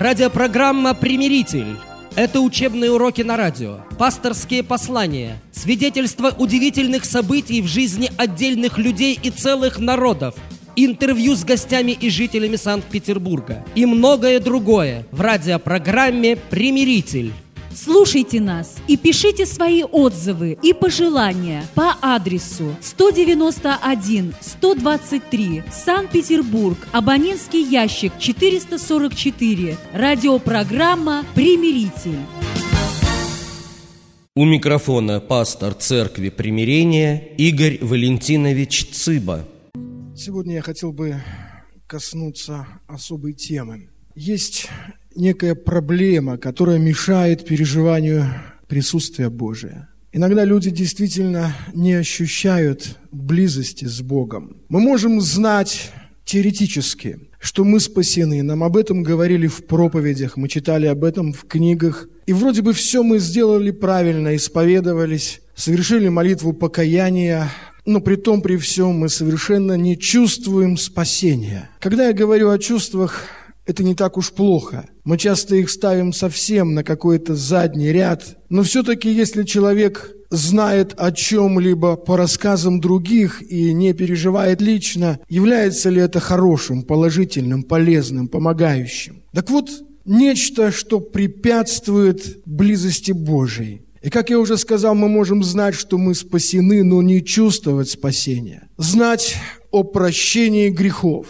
Радиопрограмма «Примиритель». Это учебные уроки на радио, пасторские послания, свидетельства удивительных событий в жизни отдельных людей и целых народов, интервью с гостями и жителями Санкт-Петербурга и многое другое в радиопрограмме «Примиритель». Слушайте нас и пишите свои отзывы и пожелания по адресу 191-123, Санкт-Петербург, абонентский ящик 444, радиопрограмма «Примиритель». У микрофона пастор Церкви Примирения Игорь Валентинович Цыба. Сегодня я хотел бы коснуться особой темы. Есть некая проблема, которая мешает переживанию присутствия Божия. Иногда люди действительно не ощущают близости с Богом. Мы можем знать теоретически, что мы спасены. Нам об этом говорили в проповедях, мы читали об этом в книгах. И вроде бы все мы сделали правильно, исповедовались, совершили молитву покаяния, но при том, при всем мы совершенно не чувствуем спасения. Когда я говорю о чувствах, это не так уж плохо. Мы часто их ставим совсем на какой-то задний ряд. Но все-таки, если человек знает о чем-либо по рассказам других и не переживает лично, является ли это хорошим, положительным, полезным, помогающим? Так вот, нечто, что препятствует близости Божией. И, как я уже сказал, мы можем знать, что мы спасены, но не чувствовать спасения. Знать о прощении грехов,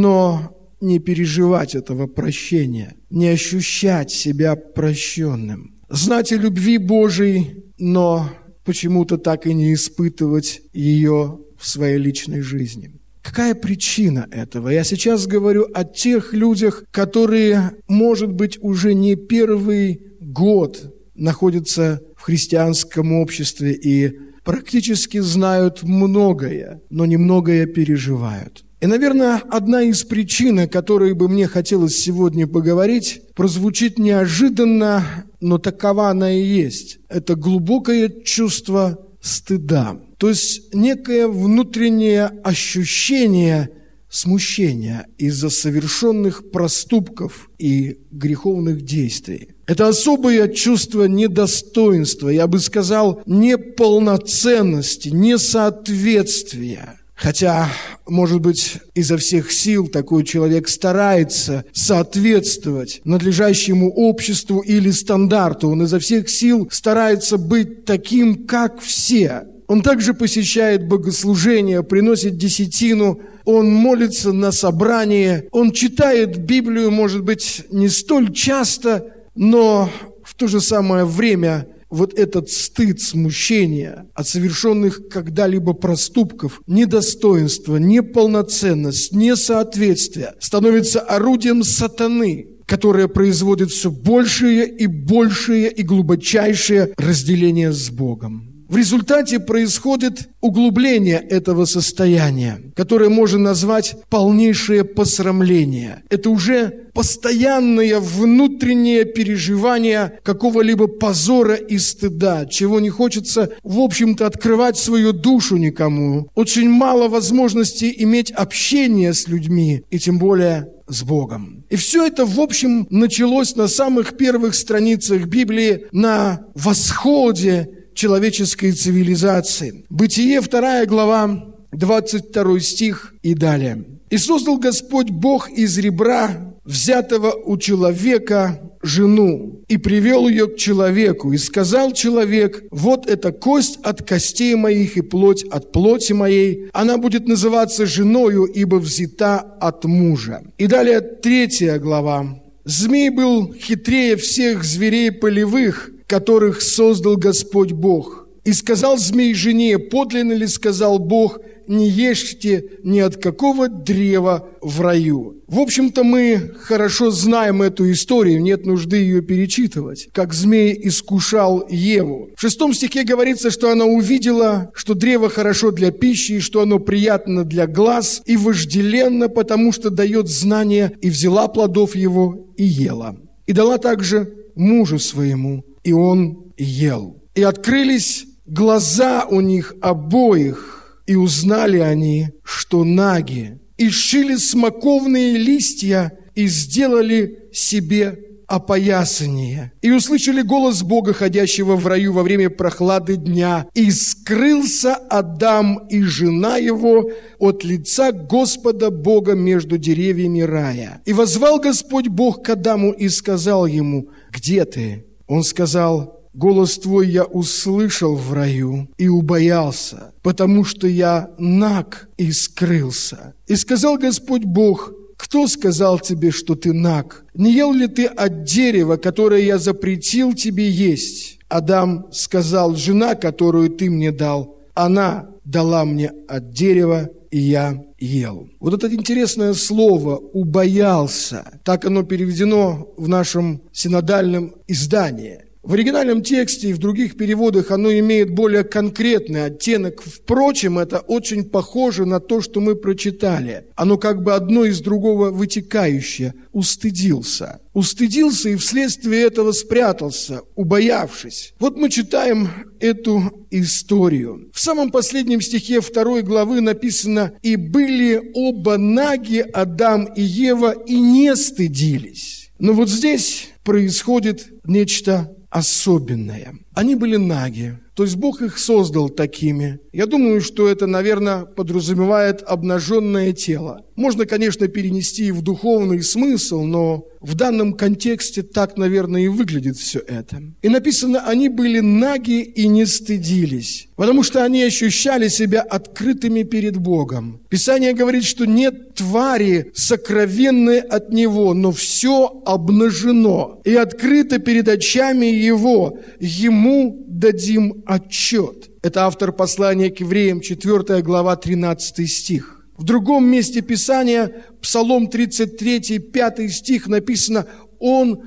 но не переживать этого прощения, не ощущать себя прощенным. Знать о любви Божией, но почему-то так и не испытывать ее в своей личной жизни. Какая причина этого? Я сейчас говорю о тех людях, которые, может быть, уже не первый год находятся в христианском обществе и практически знают многое, но немногое переживают. И, наверное, одна из причин, о которой бы мне хотелось сегодня поговорить, прозвучит неожиданно, но такова она и есть. Это глубокое чувство стыда. То есть некое внутреннее ощущение смущения из-за совершенных проступков и греховных действий. Это особое чувство недостоинства, я бы сказал, неполноценности, несоответствия. Хотя, может быть, изо всех сил такой человек старается соответствовать надлежащему обществу или стандарту. Он изо всех сил старается быть таким, как все. Он также посещает богослужения, приносит десятину, он молится на собрании, он читает Библию, может быть, не столь часто, но в то же самое время вот этот стыд, смущение от совершенных когда-либо проступков, недостоинство, неполноценность, несоответствие становится орудием сатаны, которое производит все большее и большее и глубочайшее разделение с Богом. В результате происходит углубление этого состояния, которое можно назвать полнейшее посрамление. Это уже постоянное внутреннее переживание какого-либо позора и стыда, чего не хочется, в общем-то, открывать свою душу никому. Очень мало возможностей иметь общение с людьми, и тем более с Богом. И все это, в общем, началось на самых первых страницах Библии, на восходе человеческой цивилизации. Бытие, 2 глава, 22 стих и далее. «И создал Господь Бог из ребра, взятого у человека, жену, и привел ее к человеку. И сказал человек: вот эта кость от костей моих и плоть от плоти моей. Она будет называться женою, ибо взята от мужа». И далее 3 глава. «Змей был хитрее всех зверей полевых, которых создал Господь Бог. И сказал змей жене: подлинно ли сказал Бог, не ешьте ни от какого древа в раю». В общем-то, мы хорошо знаем эту историю, нет нужды ее перечитывать, как змей искушал Еву. В 6 стихе говорится, что она увидела, что древо хорошо для пищи, и что оно приятно для глаз и вожделенно, потому что дает знания, и взяла плодов его и ела. И дала также мужу своему, и он ел. И открылись глаза у них обоих, и узнали они, что наги, и сшили смоковные листья и сделали себе опоясание. И услышали голос Бога, ходящего в раю во время прохлады дня. И скрылся Адам и жена его от лица Господа Бога между деревьями рая. И воззвал Господь Бог к Адаму и сказал ему: где ты? Он сказал: голос твой я услышал в раю и убоялся, потому что я наг и скрылся. И сказал Господь Бог: кто сказал тебе, что ты наг? Не ел ли ты от дерева, которое я запретил тебе есть? Адам сказал: жена, которую ты мне дал, она дала мне от дерева, и я ел. Вот это интересное слово «убоялся», так оно переведено в нашем синодальном издании. В оригинальном тексте и в других переводах оно имеет более конкретный оттенок. Впрочем, это очень похоже на то, что мы прочитали. Оно как бы одно из другого вытекающее. Устыдился. Устыдился и вследствие этого спрятался, убоявшись. Вот мы читаем эту историю. В самом последнем стихе 2 главы написано: «И были оба наги, Адам и Ева, и не стыдились». Но вот здесь происходит нечто особенное. Они были наги, то есть Бог их создал такими. Я думаю, что это, наверное, подразумевает обнаженное тело. Можно, конечно, перенести в духовный смысл, но в данном контексте так, наверное, и выглядит все это. И написано: они были наги и не стыдились, потому что они ощущали себя открытыми перед Богом. Писание говорит, что нет твари сокровенной от Него, но все обнажено и открыто перед очами Его. Ему дадим отчет. Это автор послания к евреям, 4 глава, 13 стих. В другом месте Писания, Псалом 33, 5 стих, написано: «Он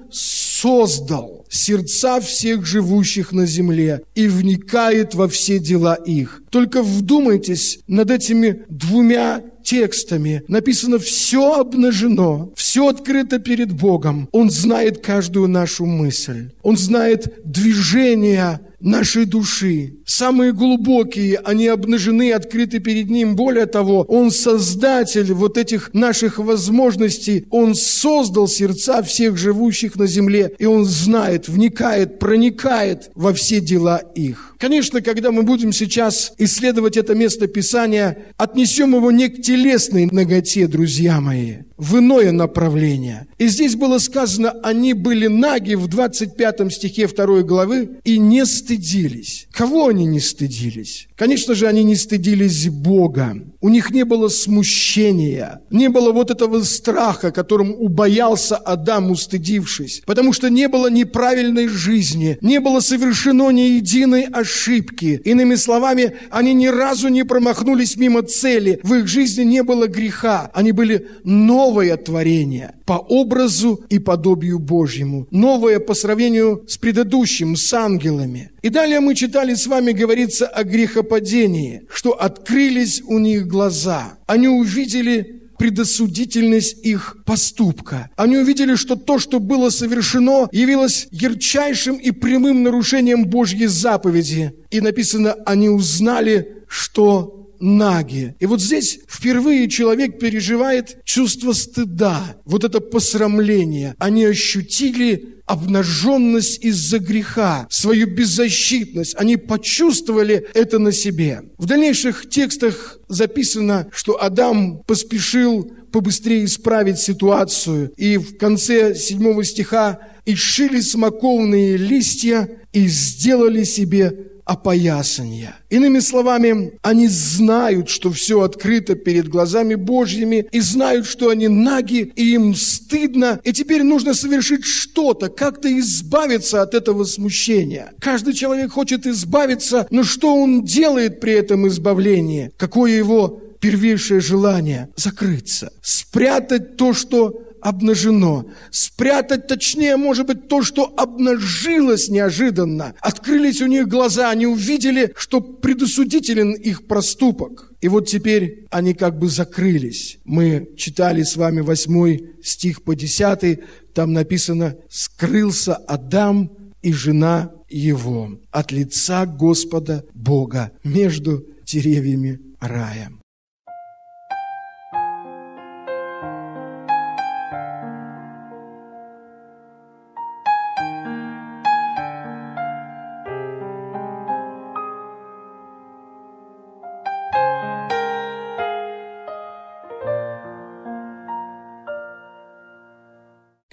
создал сердца всех живущих на земле и вникает во все дела их». Только вдумайтесь над этими двумя текстами. Написано: все обнажено, все открыто перед Богом. Он знает каждую нашу мысль. Он знает движения нашей души. Самые глубокие, они обнажены и открыты перед Ним. Более того, Он создатель вот этих наших возможностей. Он создал сердца всех живущих на земле, и Он знает, вникает, проникает во все дела их. Конечно, когда мы будем сейчас исследовать это место Писания, отнесем его не к телесной наготе, друзья мои, в иное направление. И здесь было сказано: они были наги в 25 стихе 2 главы и не стыдились. Кого они не стыдились? Конечно же, они не стыдились Бога. У них не было смущения, не было вот этого страха, которым убоялся Адам, устыдившись, потому что не было неправильной жизни, не было совершено ни единой ошибки. Иными словами, они ни разу не промахнулись мимо цели, в их жизни не было греха. Они были новое творение по образу и подобию Божьему, новое по сравнению с предыдущим, с ангелами. И далее мы читали с вами, говорится о грехопадении, что открылись у них глаза. Они увидели предосудительность их поступка. Они увидели, что то, что было совершено, явилось ярчайшим и прямым нарушением Божьей заповеди. И написано: они узнали, что наги. И вот здесь впервые человек переживает чувство стыда, вот это посрамление. Они ощутили обнаженность из-за греха, свою беззащитность. Они почувствовали это на себе. В дальнейших текстах записано, что Адам поспешил побыстрее исправить ситуацию. И в конце 7 стиха: «И сшили смоковные листья и сделали себе опоясания». Иными словами, они знают, что все открыто перед глазами Божьими, и знают, что они наги, и им стыдно, и теперь нужно совершить что-то, как-то избавиться от этого смущения. Каждый человек хочет избавиться, но что он делает при этом избавлении? Какое его первейшее желание? Закрыться, спрятать то, что обнажено. Спрятать, точнее, может быть, то, что обнажилось неожиданно. Открылись у них глаза, они увидели, что предосудителен их проступок. И вот теперь они как бы закрылись. Мы читали с вами 8 стих по 10, там написано: «Скрылся Адам и жена его от лица Господа Бога между деревьями рая».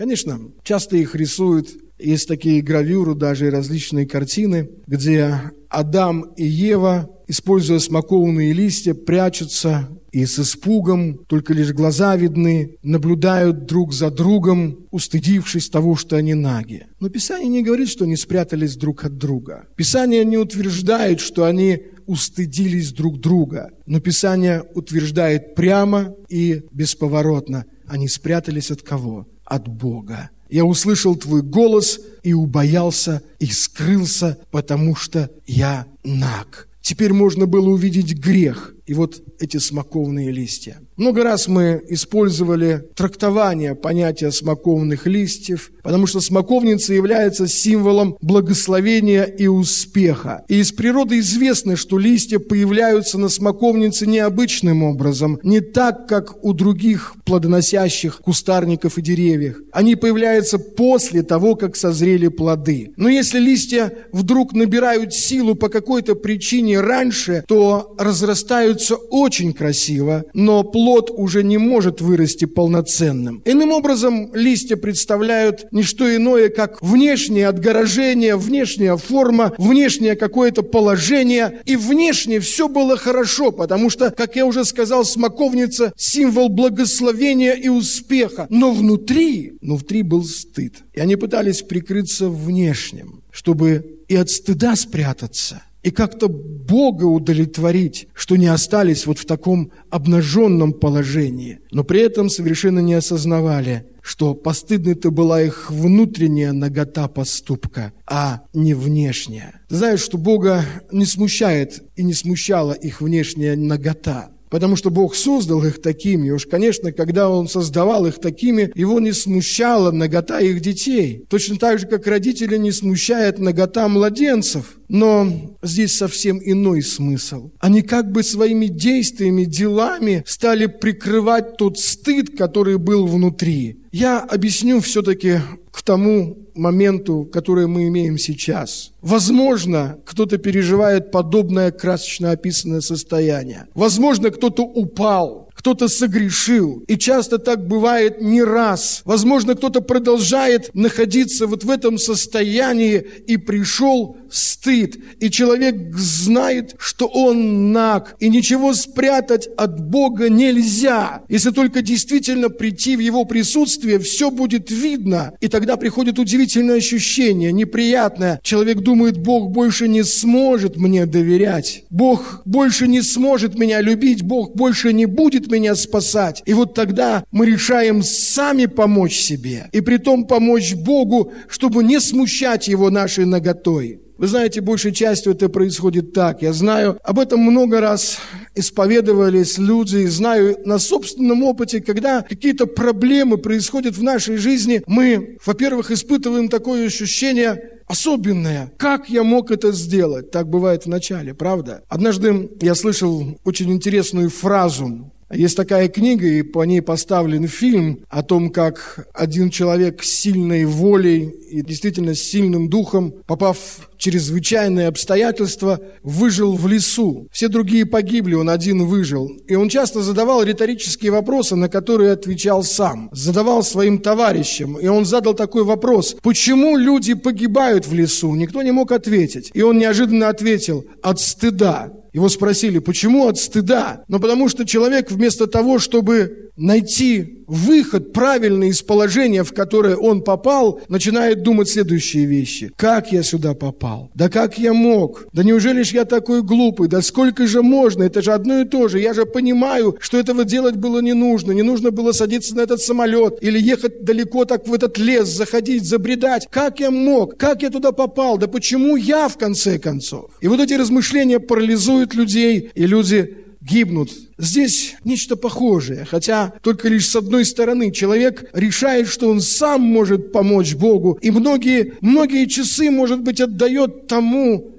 Конечно, часто их рисуют, есть такие гравюры, даже и различные картины, где Адам и Ева, используя смоковные листья, прячутся и с испугом, только лишь глаза видны, наблюдают друг за другом, устыдившись того, что они наги. Но Писание не говорит, что они спрятались друг от друга. Писание не утверждает, что они устыдились друг друга. Но Писание утверждает прямо и бесповоротно: они спрятались от кого? От Бога. Я услышал твой голос и убоялся, и скрылся, потому что я наг. Теперь можно было увидеть грех. И вот эти смоковные листья. Много раз мы использовали трактование понятия смоковных листьев, потому что смоковница является символом благословения и успеха. И из природы известно, что листья появляются на смоковнице необычным образом, не так, как у других плодоносящих кустарников и деревьев. Они появляются после того, как созрели плоды. Но если листья вдруг набирают силу по какой-то причине раньше, то разрастаются очень красиво, но плод уже не может вырасти полноценным. Иным образом, листья представляют не что иное, как внешнее отгорожение, внешняя форма, внешнее какое-то положение, и внешне все было хорошо, потому что, как я уже сказал, смоковница – символ благословения и успеха, но внутри был стыд. И они пытались прикрыться внешним, чтобы и от стыда спрятаться, и как-то Бога удовлетворить, что не остались вот в таком обнаженном положении. Но при этом совершенно не осознавали, что постыдной-то была их внутренняя нагота поступка, а не внешняя. Знаешь, что Бога не смущает и не смущала их внешняя нагота. Потому что Бог создал их такими. И уж, конечно, когда Он создавал их такими, Его не смущала нагота их детей. Точно так же, как родители не смущает нагота младенцев. Но здесь совсем иной смысл. Они как бы своими действиями, делами стали прикрывать тот стыд, который был внутри. Я объясню все-таки к тому моменту, который мы имеем сейчас. Возможно, кто-то переживает подобное красочно описанное состояние. Возможно, кто-то упал, кто-то согрешил. И часто так бывает не раз. Возможно, кто-то продолжает находиться вот в этом состоянии, и пришел стыд. И человек знает, что он наг, и ничего спрятать от Бога нельзя. Если только действительно прийти в Его присутствие, все будет видно. И тогда приходит удивительное ощущение, неприятное. Человек думает: Бог больше не сможет мне доверять. Бог больше не сможет меня любить. Бог больше не будет меня спасать. И вот тогда мы решаем сами помочь себе. И притом помочь Богу, чтобы не смущать Его нашей наготой. Вы знаете, большей частью это происходит так. Я знаю, об этом много раз исповедовались люди, знаю на собственном опыте, когда какие-то проблемы происходят в нашей жизни, мы, во-первых, испытываем такое ощущение особенное. Как я мог это сделать? Так бывает в начале, правда? Однажды я слышал очень интересную фразу. Есть такая книга, и по ней поставлен фильм о том, как один человек с сильной волей и действительно с сильным духом, попав в чрезвычайные обстоятельства, выжил в лесу. Все другие погибли, он один выжил. И он часто задавал риторические вопросы, на которые отвечал сам. Задавал своим товарищам. И он задал такой вопрос: почему люди погибают в лесу? Никто не мог ответить. И он неожиданно ответил: от стыда. Его спросили: почему от стыда? Но потому что человек вместо того, чтобы найти выход правильный из положения, в которое он попал, начинает думать следующие вещи. Как я сюда попал? Да как я мог? Да неужели ж я такой глупый? Да сколько же можно? Это же одно и то же. Я же понимаю, что этого делать было не нужно. Не нужно было садиться на этот самолет или ехать далеко так в этот лес, заходить, забредать. Как я мог? Как я туда попал? Да почему я, в конце концов? И вот эти размышления парализуют людей, и люди гибнут. Здесь нечто похожее, хотя только лишь с одной стороны. Человек решает, что он сам может помочь Богу, и многие часы, может быть, отдает тому,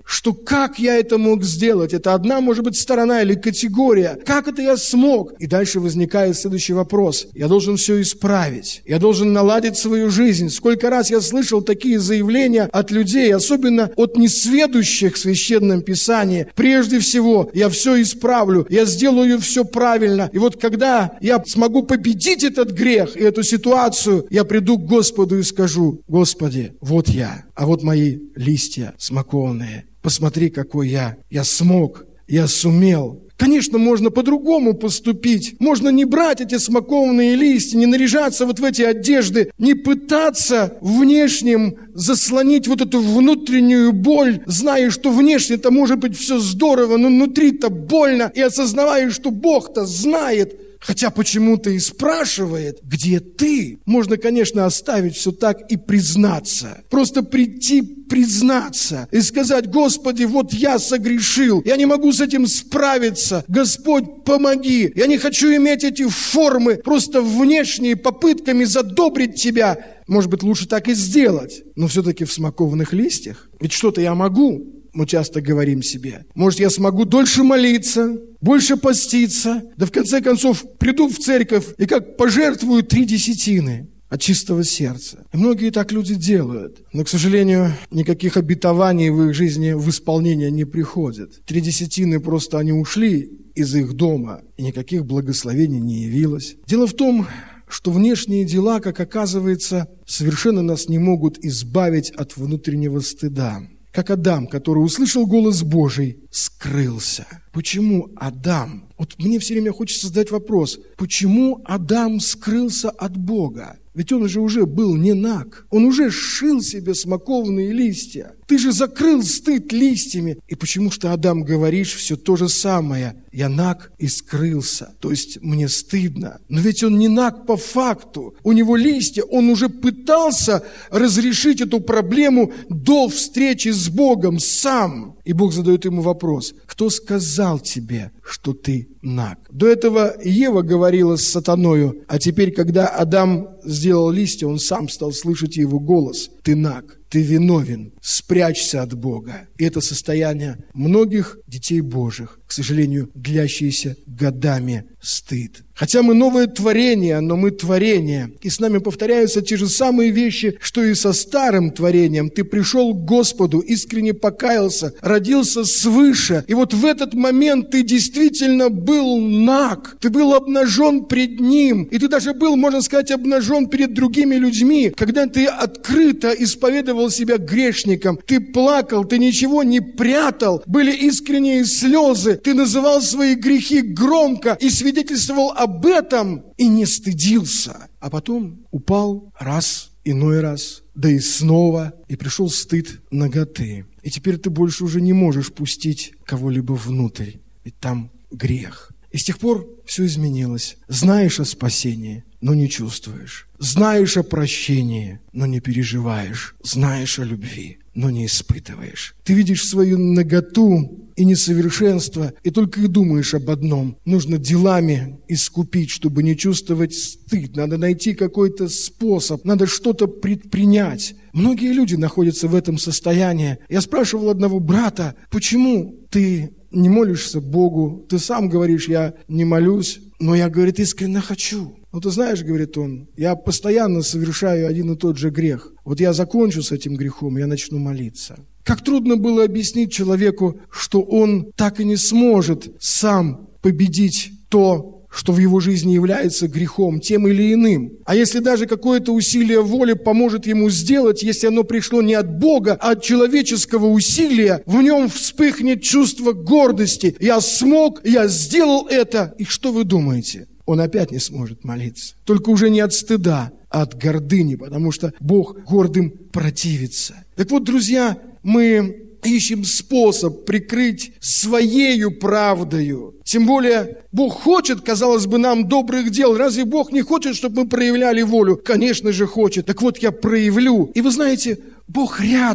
что как я это мог сделать? Это одна, может быть, сторона или категория. Как это я смог? И дальше возникает следующий вопрос. Я должен все исправить. Я должен наладить свою жизнь. Сколько раз я слышал такие заявления от людей, особенно от несведущих в Священном Писании. Прежде всего, я все исправлю, я сделаю все правильно. И вот когда я смогу победить этот грех и эту ситуацию, я приду к Господу и скажу: Господи, вот я, а вот мои листья смоковные. Посмотри, какой я. Я смог, я сумел. Конечно, можно по-другому поступить. Можно не брать эти смоковные листья, не наряжаться вот в эти одежды, не пытаться внешним заслонить вот эту внутреннюю боль, зная, что внешне-то может быть все здорово, но внутри-то больно, и осознавая, что Бог-то знает, хотя почему-то и спрашивает: где ты? Можно, конечно, оставить все так и признаться. Просто прийти, признаться и сказать: Господи, вот я согрешил, я не могу с этим справиться, Господь, помоги. Я не хочу иметь эти формы, просто внешние, попытками задобрить Тебя. Может быть, лучше так и сделать, но все-таки в смоковных листьях. Ведь что-то я могу. Мы часто говорим себе: может, я смогу дольше молиться, больше поститься, да в конце концов приду в церковь и как пожертвую 3 десятины от чистого сердца. И многие так люди делают, но, к сожалению, никаких обетований в их жизни в исполнение не приходит. 3 десятины просто они ушли из их дома, и никаких благословений не явилось. Дело в том, что внешние дела, как оказывается, совершенно нас не могут избавить от внутреннего стыда. Как Адам, который услышал голос Божий, скрылся. Почему Адам? Вот мне все время хочется задать вопрос: почему Адам скрылся от Бога? Ведь он же уже был не наг. Он уже сшил себе смоковные листья. Ты же закрыл стыд листьями. И почему ж ты, Адам, говоришь все то же самое? Я наг и скрылся. То есть мне стыдно. Но ведь он не наг по факту. У него листья. Он уже пытался разрешить эту проблему до встречи с Богом сам. И Бог задает ему вопрос: кто сказал тебе, что ты наг? До этого Ева говорила с сатаною, а теперь, когда Адам сделал листья, он сам стал слышать его голос: ты наг, ты виновен, спрячься от Бога. И это состояние многих детей Божьих, к сожалению, длящиеся годами стыд. Хотя мы новое творение, но мы творение. И с нами повторяются те же самые вещи, что и со старым творением. Ты пришел к Господу, искренне покаялся, родился свыше. И вот в этот момент ты действительно был наг. Ты был обнажен пред Ним. И ты даже был, можно сказать, обнажен перед другими людьми. Когда ты открыто исповедовал себя грешником, ты плакал, ты ничего не прятал. Были искренние слезы. Ты называл свои грехи громко и свидетельствовал об этом и не стыдился. А потом упал раз, иной раз, да и снова, и пришел стыд наготы. И теперь ты больше уже не можешь пустить кого-либо внутрь, ведь там грех. И с тех пор все изменилось. Знаешь о спасении, но не чувствуешь. Знаешь о прощении, но не переживаешь. Знаешь о любви, но не испытываешь. Ты видишь свою наготу и несовершенство, и только и думаешь об одном: нужно делами искупить, чтобы не чувствовать стыд. Надо найти какой-то способ, надо что-то предпринять. Многие люди находятся в этом состоянии. Я спрашивал одного брата: почему ты не молишься Богу? Ты сам говоришь: я не молюсь, но я, говорит, искренне хочу. Ну, ты знаешь, говорит он, я постоянно совершаю один и тот же грех. Вот я закончу с этим грехом, я начну молиться. Как трудно было объяснить человеку, что он так и не сможет сам победить то, что в его жизни является грехом, тем или иным. А если даже какое-то усилие воли поможет ему сделать, если оно пришло не от Бога, а от человеческого усилия, в нем вспыхнет чувство гордости. Я смог, я сделал это. И что вы думаете? Он опять не сможет молиться. Только уже не от стыда, а от гордыни, потому что Бог гордым противится. Так вот, друзья, мы ищем способ прикрыть своею правдою. Тем более, Бог хочет, казалось бы, нам добрых дел. Разве Бог не хочет, чтобы мы проявляли волю? Конечно же хочет. Так вот, я проявлю. И вы знаете, Бог рядом.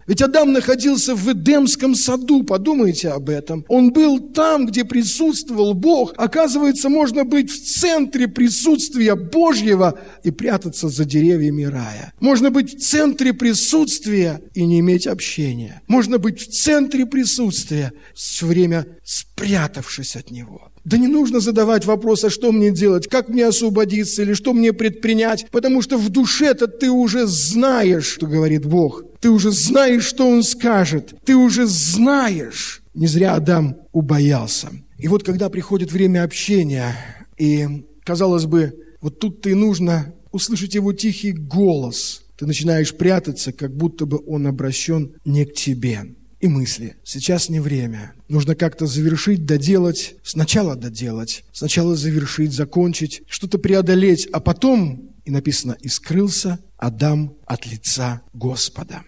Ведь Адам находился в Эдемском саду, подумайте об этом. Он был там, где присутствовал Бог. Оказывается, можно быть в центре присутствия Божьего и прятаться за деревьями рая. Можно быть в центре присутствия и не иметь общения. Можно быть в центре присутствия, все время спрятавшись от Него. Да не нужно задавать вопрос, а что мне делать, как мне освободиться или что мне предпринять, потому что в душе-то ты уже знаешь, что говорит Бог. Ты уже знаешь, что Он скажет. Ты уже знаешь. Не зря Адам убоялся. И вот когда приходит время общения, и, казалось бы, вот тут-то и нужно услышать Его тихий голос, ты начинаешь прятаться, как будто бы Он обращен не к тебе. И мысли. Сейчас не время. Нужно как-то завершить, доделать. Сначала доделать. Сначала завершить, закончить. Что-то преодолеть. А потом, и написано, и скрылся Адам от лица Господа.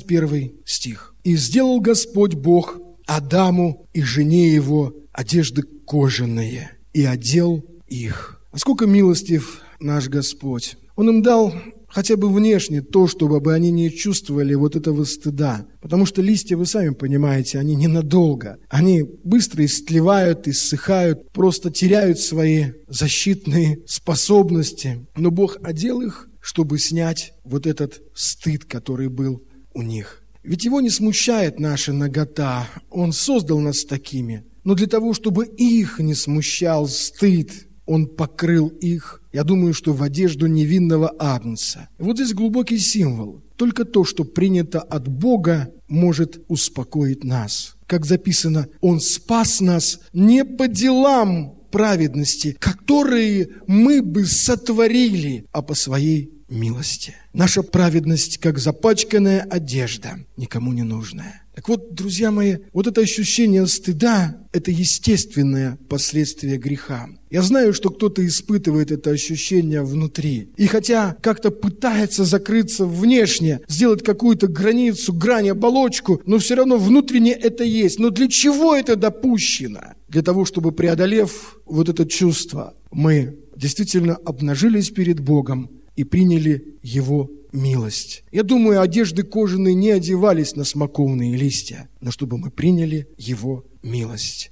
21 стих. «И сделал Господь Бог Адаму и жене его одежды кожаные, и одел их». Насколько милостив наш Господь. Он им дал хотя бы внешне то, чтобы они не чувствовали вот этого стыда. Потому что листья, вы сами понимаете, они ненадолго. Они быстро истлевают, иссыхают, просто теряют свои защитные способности. Но Бог одел их, чтобы снять вот этот стыд, который был у них. Ведь Его не смущает наша нагота. Он создал нас такими. Но для того, чтобы их не смущал стыд, Он покрыл их, я думаю, что в одежду невинного агнца. Вот здесь глубокий символ. Только то, что принято от Бога, может успокоить нас. Как записано, Он спас нас не по делам праведности, которые мы бы сотворили, а по Своей милости. Наша праведность, как запачканная одежда, никому не нужная. Так вот, друзья мои, вот это ощущение стыда – это естественное последствие греха. Я знаю, что кто-то испытывает это ощущение внутри. И хотя как-то пытается закрыться внешне, сделать какую-то границу, грань, оболочку, но все равно внутренне это есть. Но для чего это допущено? Для того, чтобы, преодолев вот это чувство, мы действительно обнажились перед Богом и приняли Его милость. Я думаю, одежды кожаные не одевались на смоковные листья, но чтобы мы приняли Его милость.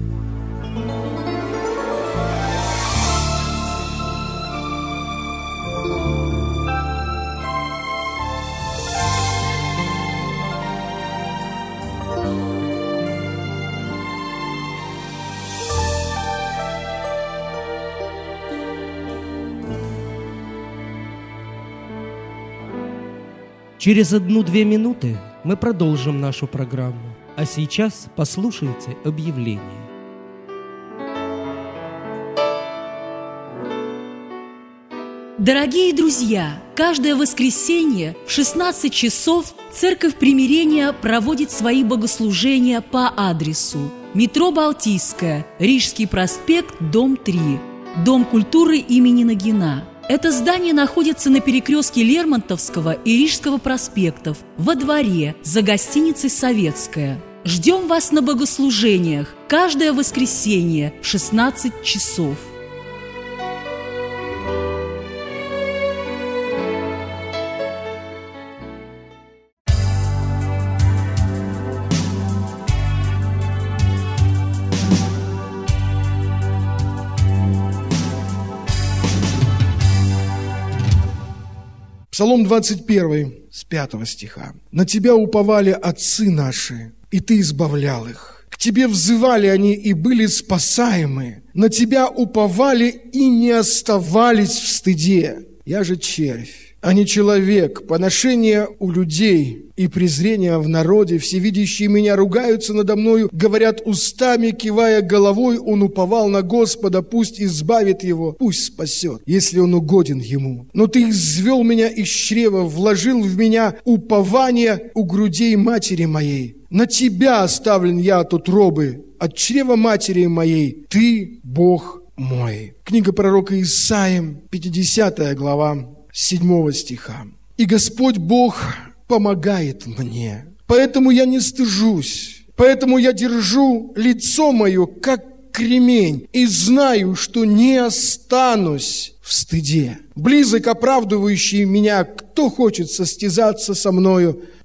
Через 1-2 минуты мы продолжим нашу программу. А сейчас послушайте объявление. Дорогие друзья, каждое воскресенье в 16 часов Церковь Примирения проводит свои богослужения по адресу: метро Балтийская, Рижский проспект, дом 3, Дом культуры имени Нагина. Это здание находится на перекрестке Лермонтовского и Рижского проспектов, во дворе, за гостиницей «Советская». Ждем вас на богослужениях каждое воскресенье в 16 часов. Псалом 21, с 5 стиха. «На Тебя уповали отцы наши, и Ты избавлял их. К Тебе взывали они и были спасаемы. На Тебя уповали и не оставались в стыде. Я же червь, а не человек, поношение у людей и презрение в народе. Всевидящие меня ругаются надо мною, говорят устами, кивая головой, он уповал на Господа, пусть избавит его, пусть спасет, если он угоден ему. Но ты извел меня из чрева, вложил в меня упование у грудей матери моей. На тебя оставлен я от утробы, от чрева матери моей, ты Бог мой». Книга пророка Исаии, 50 глава, 7 стиха. «И Господь Бог помогает мне, поэтому я не стыжусь, поэтому я держу лицо мое, как кремень, и знаю, что не останусь в стыде. Близок оправдывающий меня, кто хочет состязаться со мною?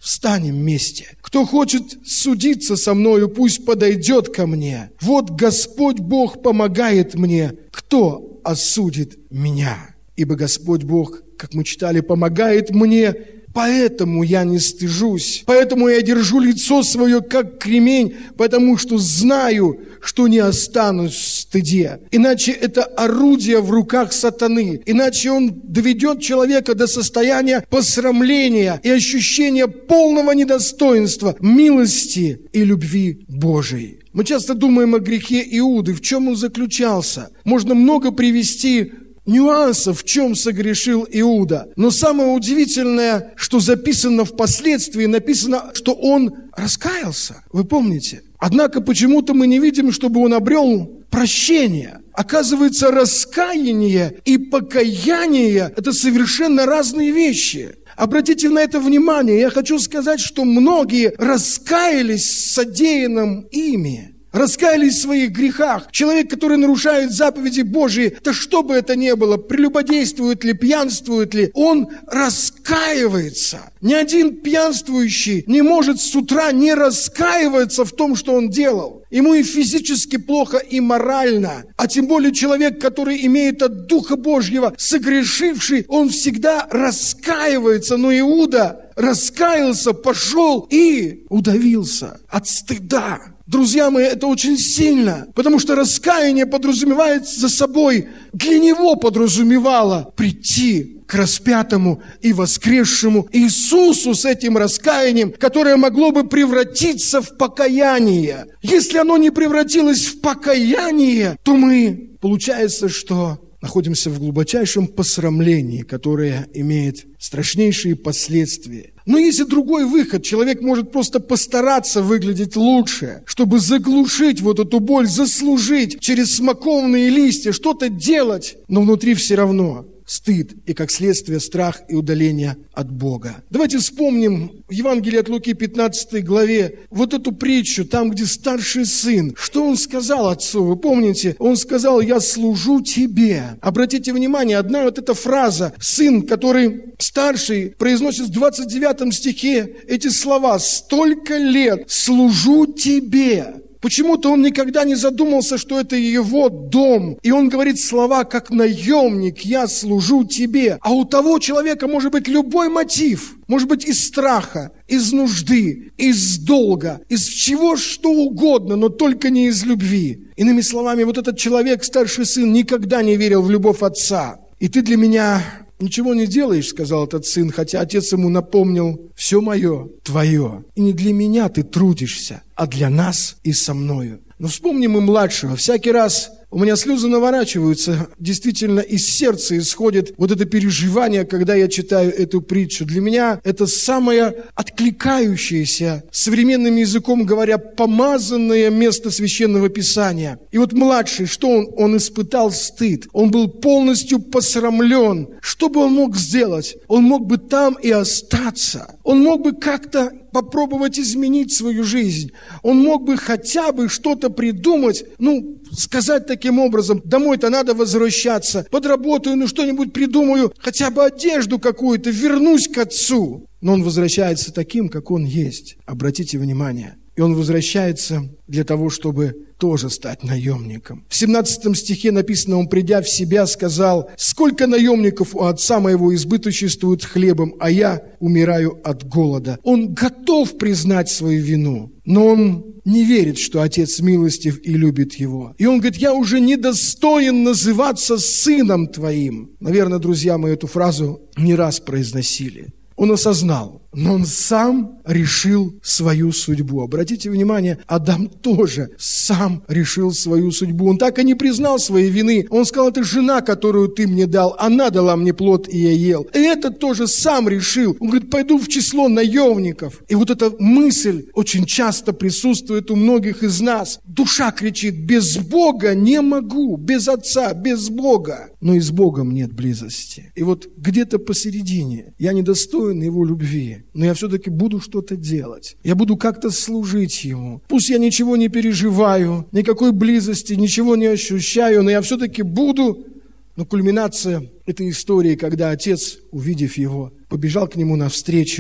встанем вместе. Кто хочет судиться со мною, пусть подойдет ко мне. Вот Господь Бог помогает мне. Кто осудит меня? Ибо Господь Бог, как мы читали, помогает мне. Поэтому я не стыжусь, поэтому я держу лицо свое, как кремень, потому что знаю, что не останусь в стыде. Иначе это орудие в руках сатаны, иначе он доведет человека до состояния посрамления и ощущения полного недостоинства, милости и любви Божией. Мы часто думаем о грехе Иуды, в чем он заключался. Можно много привести нюансов, в чем согрешил Иуда. Но самое удивительное, что записано впоследствии, написано, что он раскаялся. Вы помните? Однако почему-то мы не видим, чтобы он обрел прощение. Оказывается, раскаяние и покаяние – это совершенно разные вещи. Обратите на это внимание. Я хочу сказать, что многие раскаялись в содеянном ими. Раскаялись в своих грехах. Человек, который нарушает заповеди Божьи, да что бы это ни было, прелюбодействует ли, пьянствует ли, он раскаивается. Ни один пьянствующий не может с утра не раскаиваться в том, что он делал. Ему и физически плохо, и морально. А тем более человек, который имеет от Духа Божьего, согрешивший, он всегда раскаивается. Но Иуда раскаялся, пошел и удавился от стыда. Друзья мои, это очень сильно, потому что раскаяние подразумевает за собой, для него подразумевало прийти к распятому и воскресшему Иисусу с этим раскаянием, которое могло бы превратиться в покаяние. Если оно не превратилось в покаяние, то мы, получается, что находимся в глубочайшем посрамлении, которое имеет страшнейшие последствия. Но есть и другой выход. Человек может просто постараться выглядеть лучше, чтобы заглушить вот эту боль, заслужить через смоковные листья, что-то делать, но внутри все равно стыд и, как следствие, страх и удаление от Бога. Давайте вспомним в Евангелии от Луки 15 главе вот эту притчу, там, где старший сын. Что он сказал отцу? Вы помните? Он сказал: «Я служу тебе». Обратите внимание, одна вот эта фраза. Сын, который старший, произносит в 29 стихе эти слова: «Столько лет служу тебе». Почему-то он никогда не задумался, что это его дом. И он говорит слова, как наемник: «Я служу тебе». А у того человека может быть любой мотив. Может быть из страха, из нужды, из долга, из чего что угодно, но только не из любви. Иными словами, вот этот человек, старший сын, никогда не верил в любовь отца. «И ты для меня ничего не делаешь», — сказал этот сын, хотя отец ему напомнил: «Все мое, твое. И не для меня ты трудишься, а для нас и со мною». Но вспомним и младшего. Всякий раз у меня слезы наворачиваются, действительно из сердца исходит вот это переживание, когда я читаю эту притчу. Для меня это самое откликающееся, современным языком говоря, помазанное место Священного Писания. И вот младший, что он испытал стыд, он был полностью посрамлен. Что бы он мог сделать? Он мог бы там и остаться. Он мог бы как-то попробовать изменить свою жизнь. Он мог бы хотя бы что-то придумать, сказать таким образом: домой-то надо возвращаться, подработаю, что-нибудь придумаю, хотя бы одежду какую-то, вернусь к отцу. Но он возвращается таким, как он есть. Обратите внимание. И он возвращается для того, чтобы тоже стать наемником. В 17 стихе написано: он, придя в себя, сказал: «Сколько наемников у отца моего избыточествуют хлебом, а я умираю от голода». Он готов признать свою вину, но он не верит, что отец милостив и любит его. И он говорит: «Я уже недостоин называться сыном твоим». Наверное, друзья, мы эту фразу не раз произносили. Он осознал, но он сам решил свою судьбу. Обратите внимание, Адам тоже сам решил свою судьбу. Он так и не признал своей вины. Он сказал: «Это жена, которую ты мне дал, она дала мне плод, и я ел». И этот тоже сам решил. Он говорит: «Пойду в число наемников». И вот эта мысль очень часто присутствует у многих из нас. Душа кричит: без Бога не могу, без Отца, без Бога. Но и с Богом нет близости. И вот где-то посередине я недостоин Его любви, но я все-таки буду что-то делать. Я буду как-то служить Ему. Пусть я ничего не переживаю, никакой близости, ничего не ощущаю, но я все-таки буду. Но кульминация этой истории, когда отец, увидев его, побежал к нему навстречу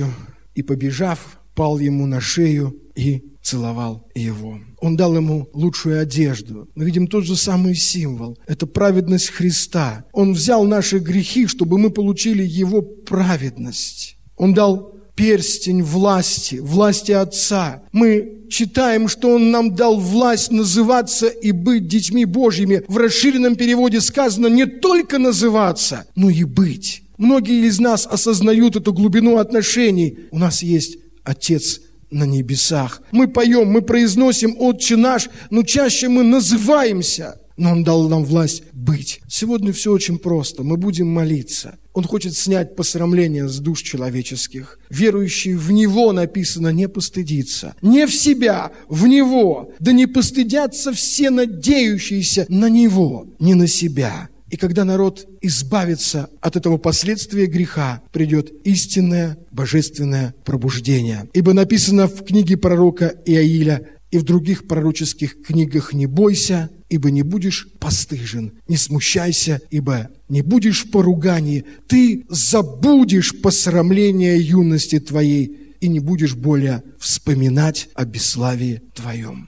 и, побежав, пал ему на шею и целовал его. Он дал ему лучшую одежду. Мы видим тот же самый символ. Это праведность Христа. Он взял наши грехи, чтобы мы получили Его праведность. Он дал перстень власти Отца. Мы читаем, что Он нам дал власть называться и быть детьми Божьими. В расширенном переводе сказано не только называться, но и быть. Многие из нас осознают эту глубину отношений. У нас есть Отец на небесах. Мы поем, мы произносим «Отче наш», но чаще мы называемся. Но Он дал нам власть быть. Сегодня все очень просто. Мы будем молиться. Он хочет снять посрамление с душ человеческих. Верующий в Него, написано, не постыдится. Не в себя, в Него. Да не постыдятся все надеющиеся на Него, не на себя. И когда народ избавится от этого последствия греха, придет истинное божественное пробуждение. Ибо написано в книге пророка Иаиля и в других пророческих книгах: «Не бойся, ибо не будешь постыжен, не смущайся, ибо не будешь в поругании, ты забудешь посрамление юности твоей и не будешь более вспоминать о бесславии твоем».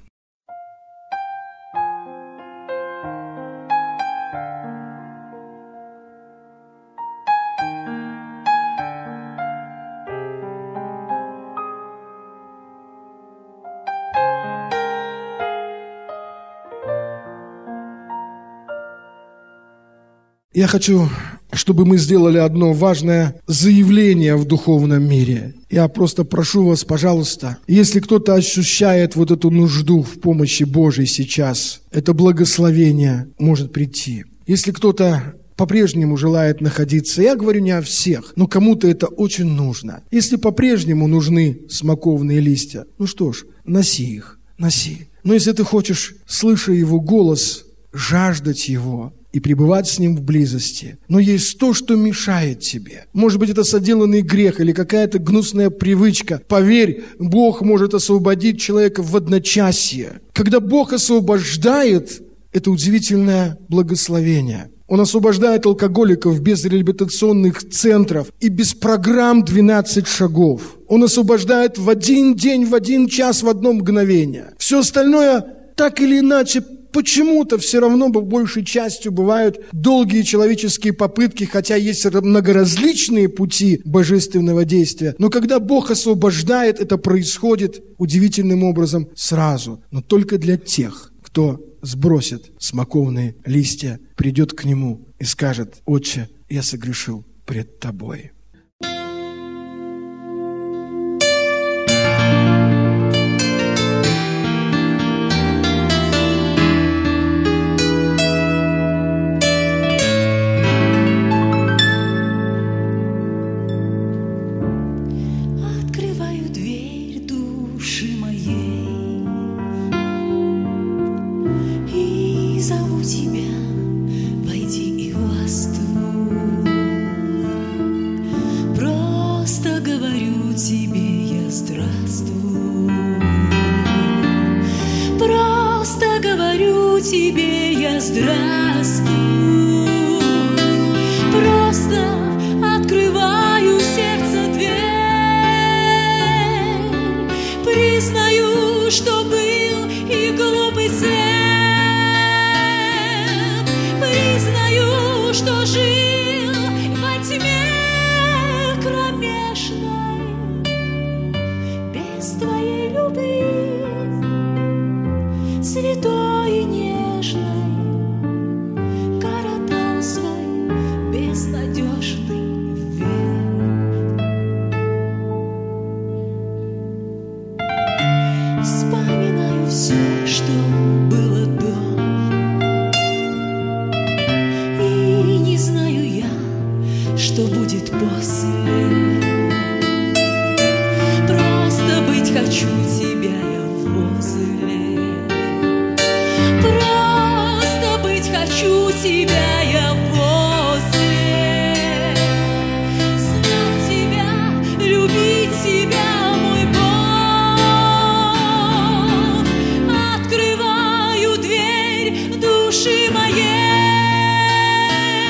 Я хочу, чтобы мы сделали одно важное заявление в духовном мире. Я просто прошу вас, пожалуйста, если кто-то ощущает вот эту нужду в помощи Божьей сейчас, это благословение может прийти. Если кто-то по-прежнему желает находиться, я говорю не о всех, но кому-то это очень нужно. Если по-прежнему нужны смоковные листья, ну что ж, носи их, носи. Но если ты хочешь, слыша Его голос, жаждать Его и пребывать с Ним в близости, но есть то, что мешает тебе. Может быть, это соделанный грех или какая-то гнусная привычка. Поверь, Бог может освободить человека в одночасье. Когда Бог освобождает, это удивительное благословение. Он освобождает алкоголиков без реабилитационных центров и без программ 12 шагов. Он освобождает в один день, в один час, в одно мгновение. Все остальное так или иначе почему-то все равно большей частью бывают долгие человеческие попытки, хотя есть многоразличные пути божественного действия. Но когда Бог освобождает, это происходит удивительным образом сразу. Но только для тех, кто сбросит смоковные листья, придет к Нему и скажет: «Отче, я согрешил пред Тобой».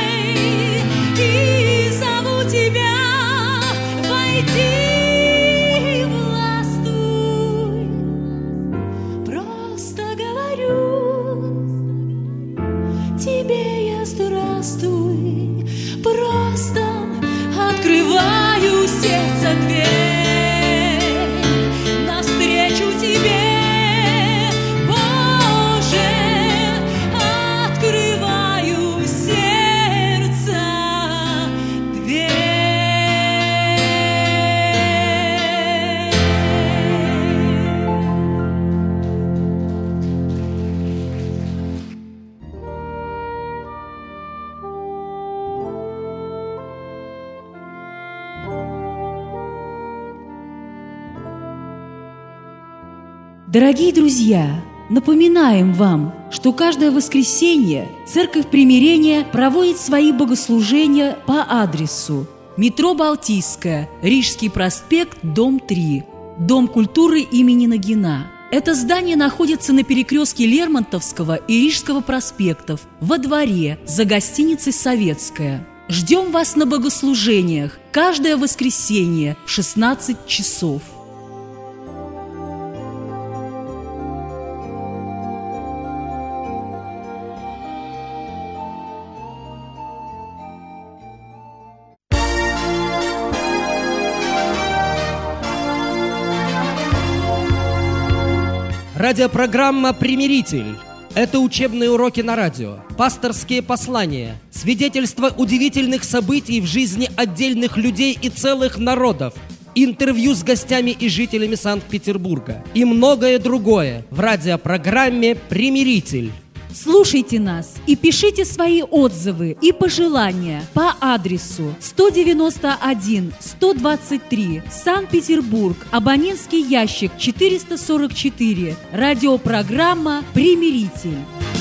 И зову тебя войти. здравствуй, просто открываю сердце дверь навстречу тебе, Боже, открываю сердце дверь. Дорогие друзья, напоминаем вам, что каждое воскресенье Церковь Примирения проводит свои богослужения по адресу метро Балтийская, Рижский проспект, дом 3, Дом культуры имени Нагина. Это здание находится на перекрестке Лермонтовского и Рижского проспектов, во дворе, за гостиницей «Советская». Ждем вас на богослужениях каждое воскресенье в 16 часов. Радиопрограмма «Примиритель». Это учебные уроки на радио, пасторские послания, свидетельства удивительных событий в жизни отдельных людей и целых народов, интервью с гостями и жителями Санкт-Петербурга и многое другое в радиопрограмме «Примиритель». Слушайте нас и пишите свои отзывы и пожелания по адресу 191-123, Санкт-Петербург, абонентский ящик 444, радиопрограмма «Примиритель».